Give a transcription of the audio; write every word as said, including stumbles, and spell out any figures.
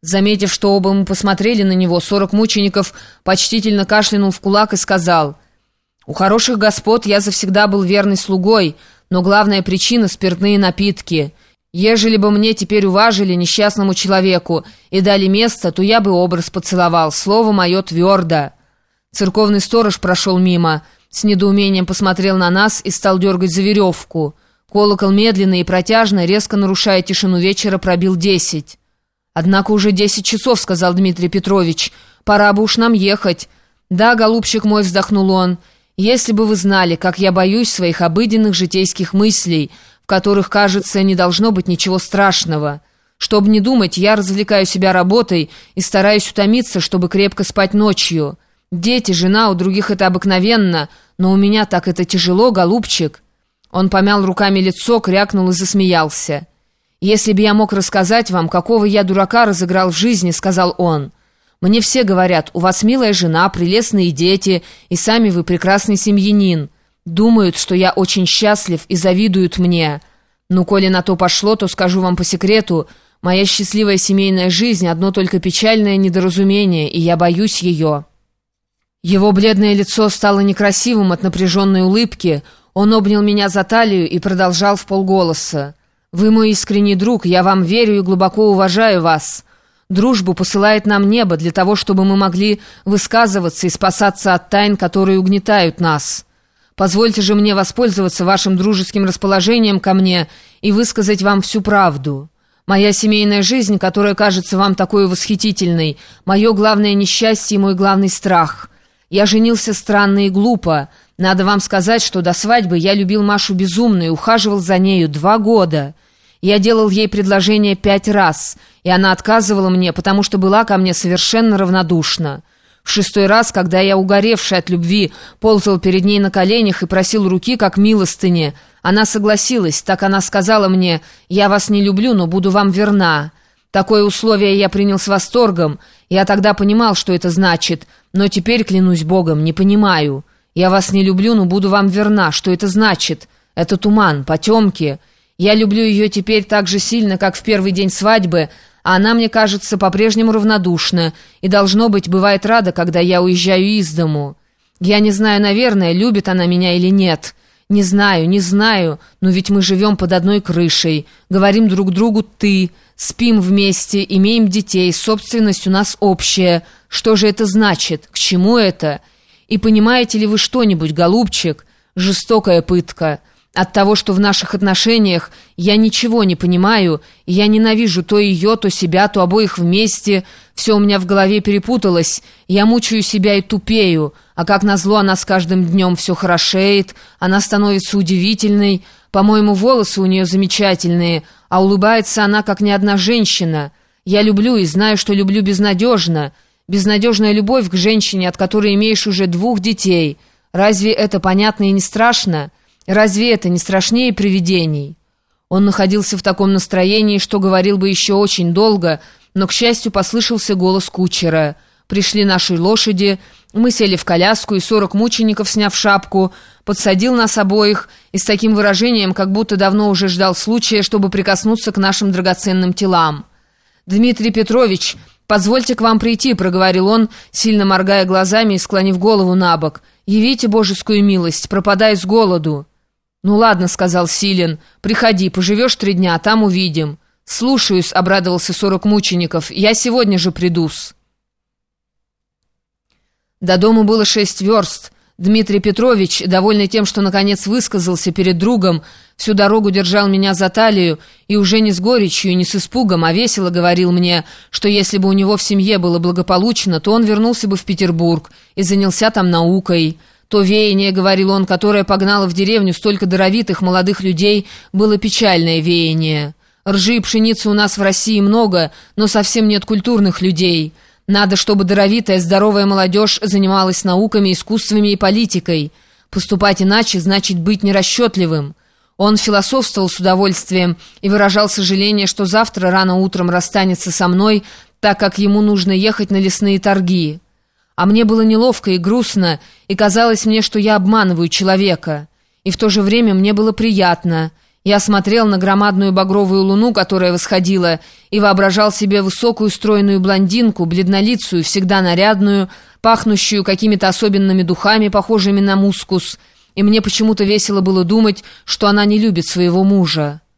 Заметив, что оба мы посмотрели на него, сорок мучеников почтительно кашлянул в кулак и сказал: «У хороших господ я завсегда был верный слугой, но главная причина — спиртные напитки. Ежели бы мне теперь уважили несчастному человеку и дали место, то я бы образ поцеловал, слово мое твердо». Церковный сторож прошел мимо, с недоумением посмотрел на нас и стал дергать за веревку. Колокол медленно и протяжно, резко нарушая тишину вечера, пробил десять. «Однако уже десять часов», — сказал Дмитрий Петрович. «Пора бы уж нам ехать». «Да, голубчик мой», — вздохнул он, — «если бы вы знали, как я боюсь своих обыденных житейских мыслей, в которых, кажется, не должно быть ничего страшного. Чтоб не думать, я развлекаю себя работой и стараюсь утомиться, чтобы крепко спать ночью. Дети, жена, у других это обыкновенно, но у меня так это тяжело, голубчик». Он помял руками лицо, крякнул и засмеялся. «Если бы я мог рассказать вам, какого я дурака разыграл в жизни», — сказал он. «Мне все говорят, у вас милая жена, прелестные дети, и сами вы прекрасный семьянин. Думают, что я очень счастлив и завидуют мне. Ну, коли на то пошло, то скажу вам по секрету, моя счастливая семейная жизнь — одно только печальное недоразумение, и я боюсь ее». Его бледное лицо стало некрасивым от напряженной улыбки. Он обнял меня за талию и продолжал вполголоса: «Вы мой искренний друг, я вам верю и глубоко уважаю вас. Дружбу посылает нам небо для того, чтобы мы могли высказываться и спасаться от тайн, которые угнетают нас. Позвольте же мне воспользоваться вашим дружеским расположением ко мне и высказать вам всю правду. Моя семейная жизнь, которая кажется вам такой восхитительной, мое главное несчастье и мой главный страх. Я женился странно и глупо. Надо вам сказать, что до свадьбы я любил Машу безумно и ухаживал за нею два года. Я делал ей предложение пять раз, и она отказывала мне, потому что была ко мне совершенно равнодушна. В шестой раз, когда я, угоревший от любви, ползал перед ней на коленях и просил руки, как милостыни, она согласилась. Так она сказала мне: «Я вас не люблю, но буду вам верна». Такое условие я принял с восторгом. Я тогда понимал, что это значит, но теперь, клянусь Богом, не понимаю. «Я вас не люблю, но буду вам верна». Что это значит? Это туман, потемки. Я люблю ее теперь так же сильно, как в первый день свадьбы, а она, мне кажется, по-прежнему равнодушна и, должно быть, бывает рада, когда я уезжаю из дому. Я не знаю, наверное, любит она меня или нет. Не знаю, не знаю, но ведь мы живем под одной крышей, говорим друг другу «ты», спим вместе, имеем детей, собственность у нас общая. Что же это значит? К чему это? И понимаете ли вы что-нибудь, голубчик? Жестокая пытка. От того, что в наших отношениях я ничего не понимаю, и я ненавижу то ее, то себя, то обоих вместе, все у меня в голове перепуталось, я мучаю себя и тупею, а как назло она с каждым днем все хорошеет, она становится удивительной, по-моему, волосы у нее замечательные, а улыбается она, как ни одна женщина. Я люблю и знаю, что люблю безнадежно. Безнадежная любовь к женщине, от которой имеешь уже двух детей. Разве это понятно и не страшно? Разве это не страшнее привидений?» Он находился в таком настроении, что говорил бы еще очень долго, но, к счастью, послышался голос кучера. Пришли наши лошади, мы сели в коляску, и сорок мучеников, сняв шапку, подсадил нас обоих и с таким выражением, как будто давно уже ждал случая, чтобы прикоснуться к нашим драгоценным телам. «Дмитрий Петрович, позвольте к вам прийти», — проговорил он, сильно моргая глазами и склонив голову на бок. «Явите божескую милость, пропадай с голоду». «Ну ладно», — сказал Силин, — «приходи, поживешь три дня, а там увидим». «Слушаюсь», — обрадовался сорок мучеников, — «я сегодня же приду-с». До дому было шесть верст. Дмитрий Петрович, довольный тем, что наконец высказался перед другом, всю дорогу держал меня за талию и уже не с горечью, не с испугом, а весело говорил мне, что если бы у него в семье было благополучно, то он вернулся бы в Петербург и занялся там наукой. То веяние, говорил он, которое погнало в деревню столько даровитых молодых людей, было печальное веяние. Ржи и пшеницы у нас в России много, но совсем нет культурных людей. Надо, чтобы даровитая, здоровая молодежь занималась науками, искусствами и политикой. Поступать иначе значит быть нерасчетливым. Он философствовал с удовольствием и выражал сожаление, что завтра рано утром расстанется со мной, так как ему нужно ехать на лесные торги. А мне было неловко и грустно, и казалось мне, что я обманываю человека. И в то же время мне было приятно. Я смотрел на громадную багровую луну, которая восходила, и воображал себе высокую стройную блондинку, бледнолицую, всегда нарядную, пахнущую какими-то особенными духами, похожими на мускус, и мне почему-то весело было думать, что она не любит своего мужа.